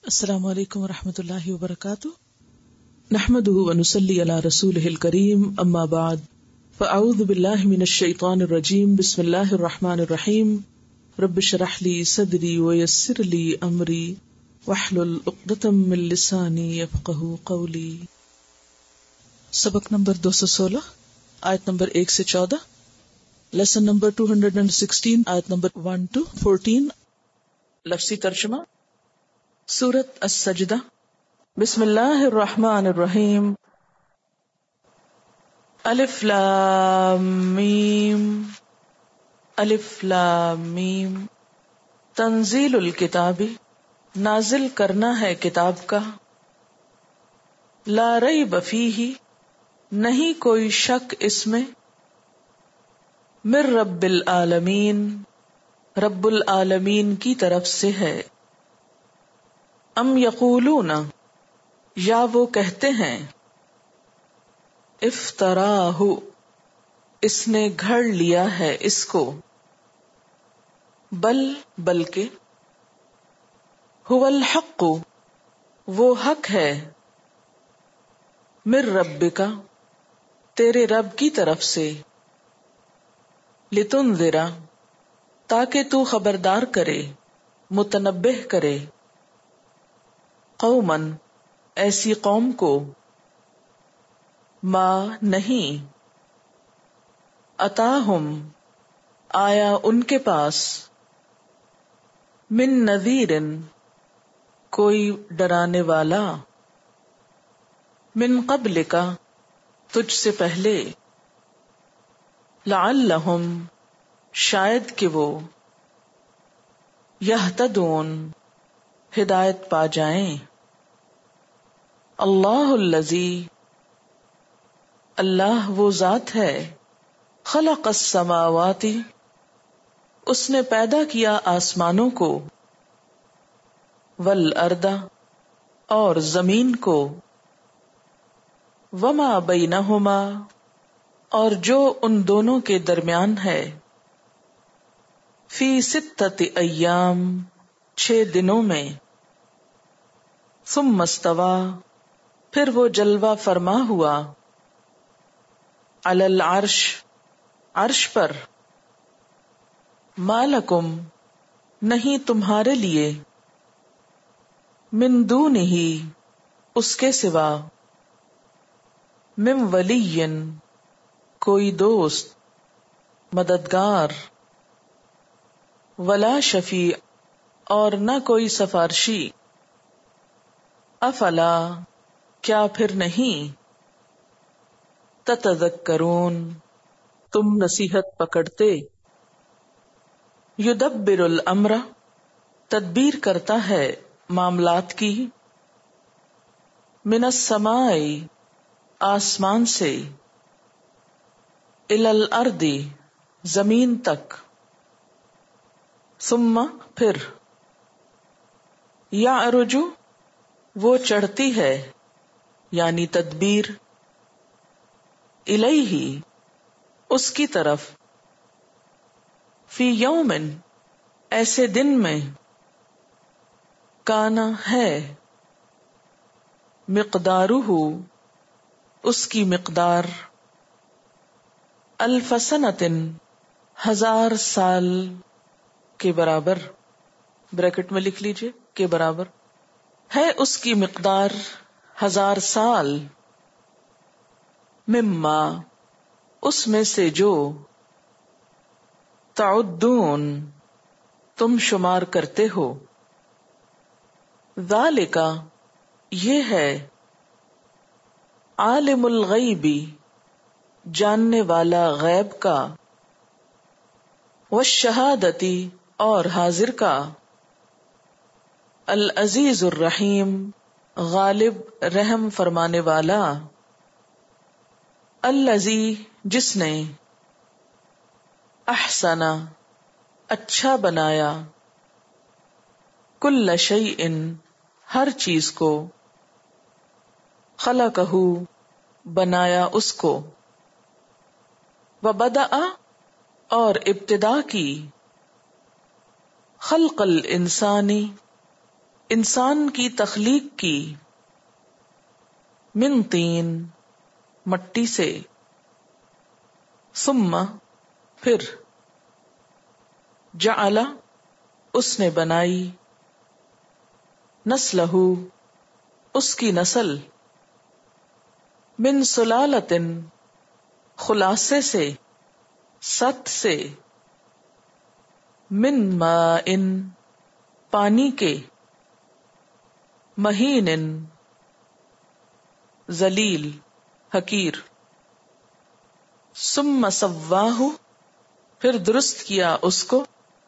السلام علیکم ورحمۃ اللہ وبرکاتہ. نحمده ونصلی علی رسولہ الکریم، اما بعد فاعوذ باللہ من الشیطان الرجیم. بسم اللہ الرحمن الرحیم. رب اشرح لی صدری ویسر لی امری واحلل عقدۃ من لسانی یفقہوا قولی. سبق نمبر 216، آیت نمبر 1 سے 14، لیسن نمبر 216، آیت نمبر 1 to 14. لفظی ترجمہ. سورۃ السجدہ. بسم اللہ الرحمن الرحیم. الف لام میم. الف لام میم. تنزیل الکتاب، نازل کرنا ہے کتاب کا. لا ریب فیہ، نہیں کوئی شک اس میں. من رب العالمین، رب العالمین کی طرف سے ہے. ام یقولون، یا وہ کہتے ہیں، افتراہ، اس نے گھڑ لیا ہے اس کو. بل، بلکہ، هو الحق، وہ حق ہے. من ربک، تیرے رب کی طرف سے. لتنذر، تاکہ تو خبردار کرے، متنبہ کرے. قومن، ایسی قوم کو. ما، نہیں. اتاہم، آیا ان کے پاس. من نذیر، کوئی ڈرانے والا. من قبلک، تجھ سے پہلے. لعلہم، شاید کہ وہ. یہتدون، ہدایت پا جائیں. اللہ الذی، اللہ وہ ذات ہے. خلق السماوات، اس نے پیدا کیا آسمانوں کو. والارض، اور زمین کو. وما بینہما، اور جو ان دونوں کے درمیان ہے. فی ستۃ ایام، 6 دنوں میں. ثم استوی، پھر وہ جلوہ فرما ہوا. علی العرش، عرش پر. ما لکم، نہیں تمہارے لیے. من دونہ، اس کے سوا. من ولی، کوئی دوست، مددگار. ولا شفیع، اور نہ کوئی سفارشی. افلا، کیا پھر نہیں. تتذکرون، تم نصیحت پکڑتے. یدبر الامر، تدبیر کرتا ہے معاملات کی. من السماء، آسمان سے. الی الارض، زمین تک. ثم، پھر. یعرج، وہ چڑھتی ہے، یعنی تدبیر. الیہ، اس کی طرف. فی یوم، ایسے دن میں. کانا، ہے. مقدارہ، اس کی مقدار. الف سنۃ، 1000 سال کے برابر. بریکٹ میں لکھ لیجئے کے برابر. ہے اس کی مقدار 1000 سال. مما، اس میں سے جو. تعدون، تم شمار کرتے ہو. ذالک، یہ ہے. عالم الغیب، جاننے والا غیب کا. والشہادۃ، اور حاضر کا. العزیز الرحیم، غالب رحم فرمانے والا. الذی، جس نے. احسن، اچھا بنایا. کل شیء، ہر چیز کو. خلقہ، بنایا اس کو. وبدأ، اور ابتدا کی. خلق الانسانی، انسان کی تخلیق کی، من طین مٹی سے، ثم پھر، جعل اس نے بنائی، نسلہ اس کی نسل، من سلالۃ خلاصے سے، ست سے، من ماء پانی کے، مہین ذلیل حقیر، ثم سواہ پھر درست کیا اس کو،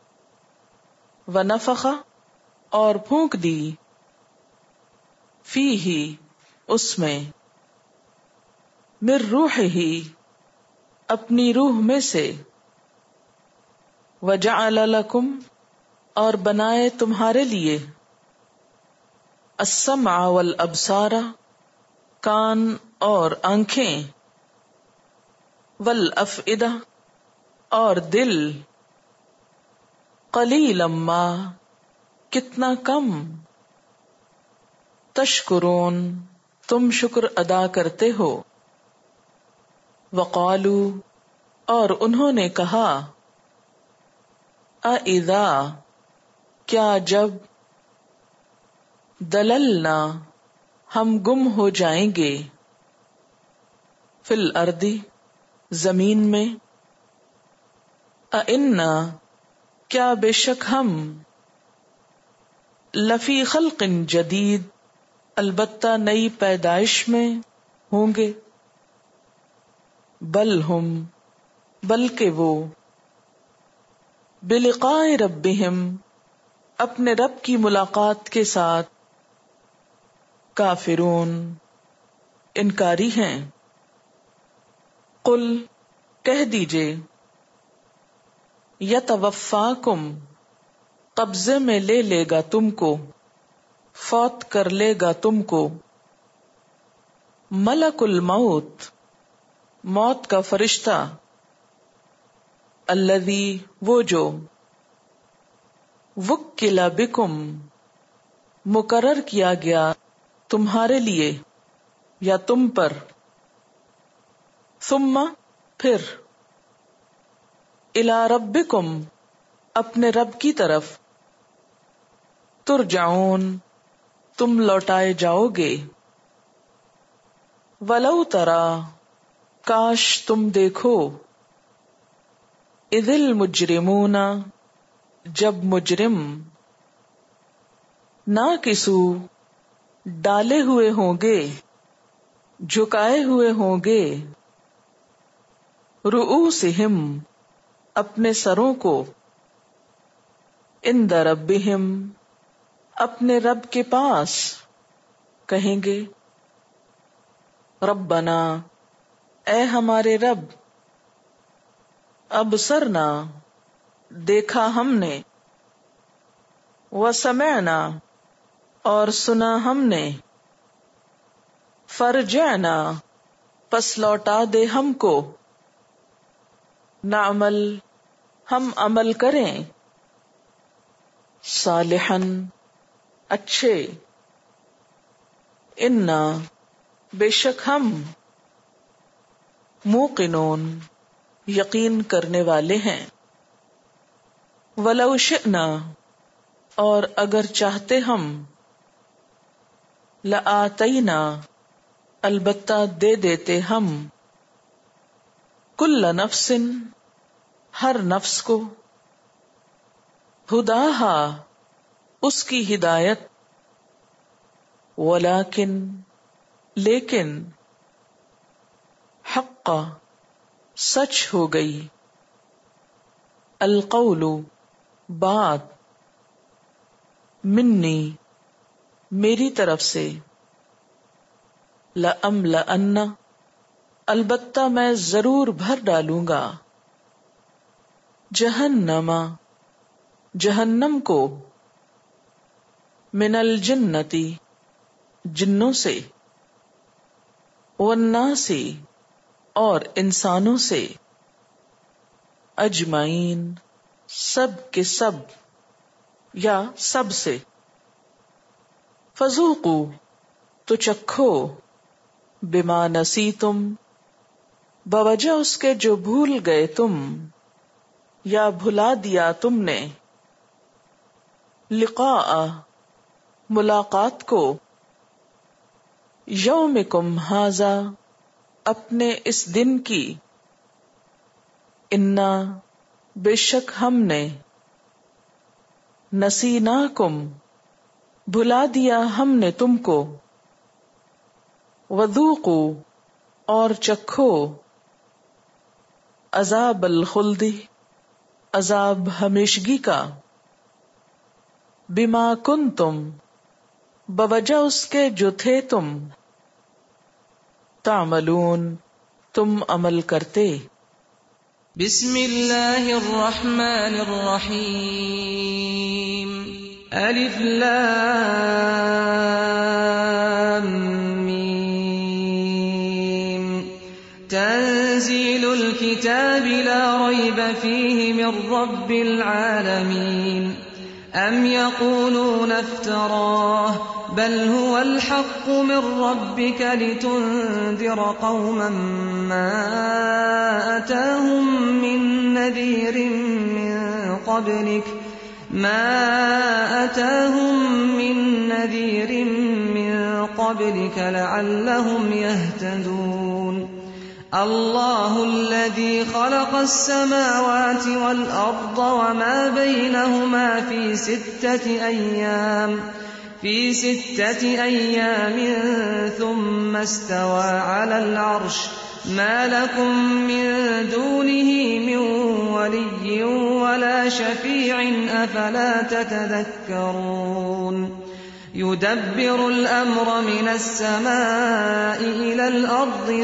ونفخ اور پھونک دی، فیہ اس میں، من روحہ اپنی روح میں سے، وجعل لکم اور بنائے تمہارے لیے، السمع والابصار کان اور آنکھیں، والافئدہ اور دل، قلیلا ما کتنا کم، تشکرون تم شکر ادا کرتے ہو، وقالو اور انہوں نے کہا، اَإِذَا کیا جب، دللنا ہم گم ہو جائیں گے، فی الارض زمین میں، اِنَّا کیا بے شک ہم، لفی خلق جدید البتہ نئی پیدائش میں ہوں گے، بل ہم بلکہ وہ، بلقاء ربہم اپنے رب کی ملاقات کے ساتھ، کافرون انکاری ہیں، قل کہہ دیجئے، یتوفاکم قبضے میں لے لے گا تم کو، فوت کر لے گا تم کو، ملک الموت موت کا فرشتہ، الذی وہ جو، وکل بکم مقرر کیا گیا تمہارے لیے یا تم پر، ثم پھر، الی ربکم اپنے رب کی طرف، ترجعون تم لوٹائے جاؤ گے، ولو تری کاش تم دیکھو، اذ المجرمون جب مجرم، ناکسو ڈالے ہوئے ہوں گے، جھکائے ہوئے ہوں گے، رؤوسہم اپنے سروں کو، عند ربہم اپنے رب کے پاس، کہیں گے، ربنا اے ہمارے رب، ابصرنا دیکھا ہم نے، وسمعنا اور سنا ہم نے، فرجعنا پس لوٹا دے ہم کو، نعمل ہم عمل کریں، صالحاً اچھے، انا بے شک ہم، موقنون یقین کرنے والے ہیں، ولو شئنا اور اگر چاہتے ہم، لآتینا البتہ دے دیتے ہم، کل نفس ہر نفس کو، ہداہا اس کی ہدایت، ولیکن لیکن، حق سچ ہو گئی، القول بات، منی میری طرف سے، لأملأن البتہ میں ضرور بھر ڈالوں گا، جہنم جہنم کو، من الجنتی جنوں سے، والناس اور انسانوں سے، اجمعین سب کے سب یا سب سے، فذوقوا تو چکھو، بما نسیتم بوجہ اس کے جو بھول گئے تم یا بھلا دیا تم نے، لقاء ملاقات کو، یومکم ھذا اپنے اس دن کی، انا بے شک ہم نے، نسیناکم بھلا دیا ہم نے تم کو، وذوقوا اور چکھو، عذاب الخلد عذاب ہمیشگی کا، بما کنتم بوجہ اس کے جو تھے تم، تعملون تم عمل کرتے۔ بسم اللہ الرحمن الرحیم، الف لام میم، تنزیل الكتاب لا ریب فیہ من رب العالمین، ام یقولون افتراہ بل هو الحق من ربك لتنذر قوما ما أتاهم من نذير من قبلك لعلهم يهتدون۔ الله الذي خلق السماوات والأرض وما بينهما في 6 أيام ثم استوى على العرش، ما لكم من دونه من ولي ولا شفيع أفلا تتذكرون۔ يدبر الأمر من السماء إلى الأرض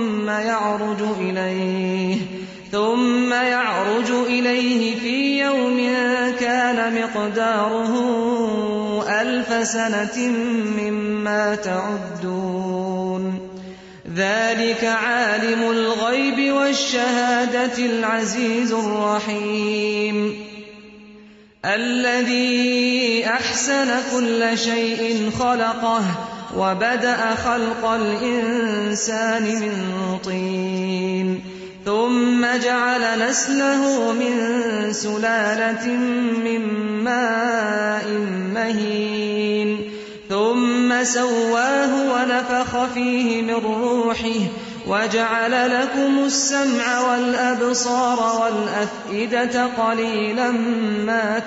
ثم يعرج إليه في يوم كان مقداره 1000 سنة مما تعدون، ذلك عالم الغيب والشهادة العزيز الرحيم، الذي أحسن كل شيء خلقه وبدأ خلق الإنسان من طين، ثم جعل نسله من سلالة من ماء مهين، ثم سواه ونفخ فيه من روحه، وجعل لكم السمع والأبصار والأفئدة قليلا ما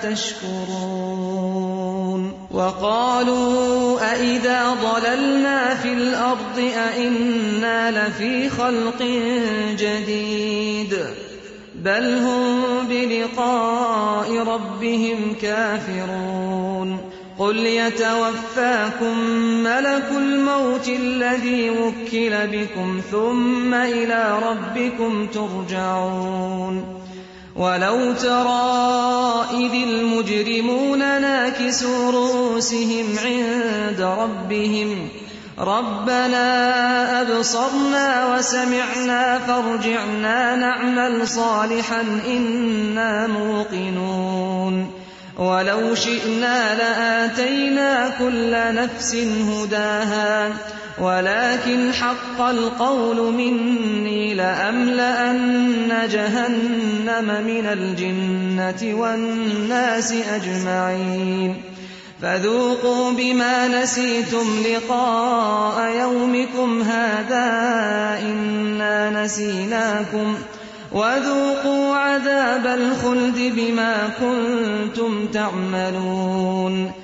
تشكرون۔ وقالوا أئذا ضللنا في الأرض أئنا لفي خلق جديد، بل هم بلقاء ربهم كافرون۔ قل يتوفاكم ملك الموت الذي وكل بكم ثم إلى ربكم ترجعون۔ ولو ترى إذ المجرمون ناكسوا رؤوسهم عند ربهم ربنا أبصرنا وسمعنا فارجعنا نعمل صالحا إنا موقنون۔ ولو شئنا لآتينا كل نفس هداها ولكن حق القول مني لأملأن جهنم من الجنة والناس أجمعين، فذوقوا بما نسيتم لقاء يومكم هذا إنا نسيناكم وذوقوا عذاب الخلد بما كنتم تعملون۔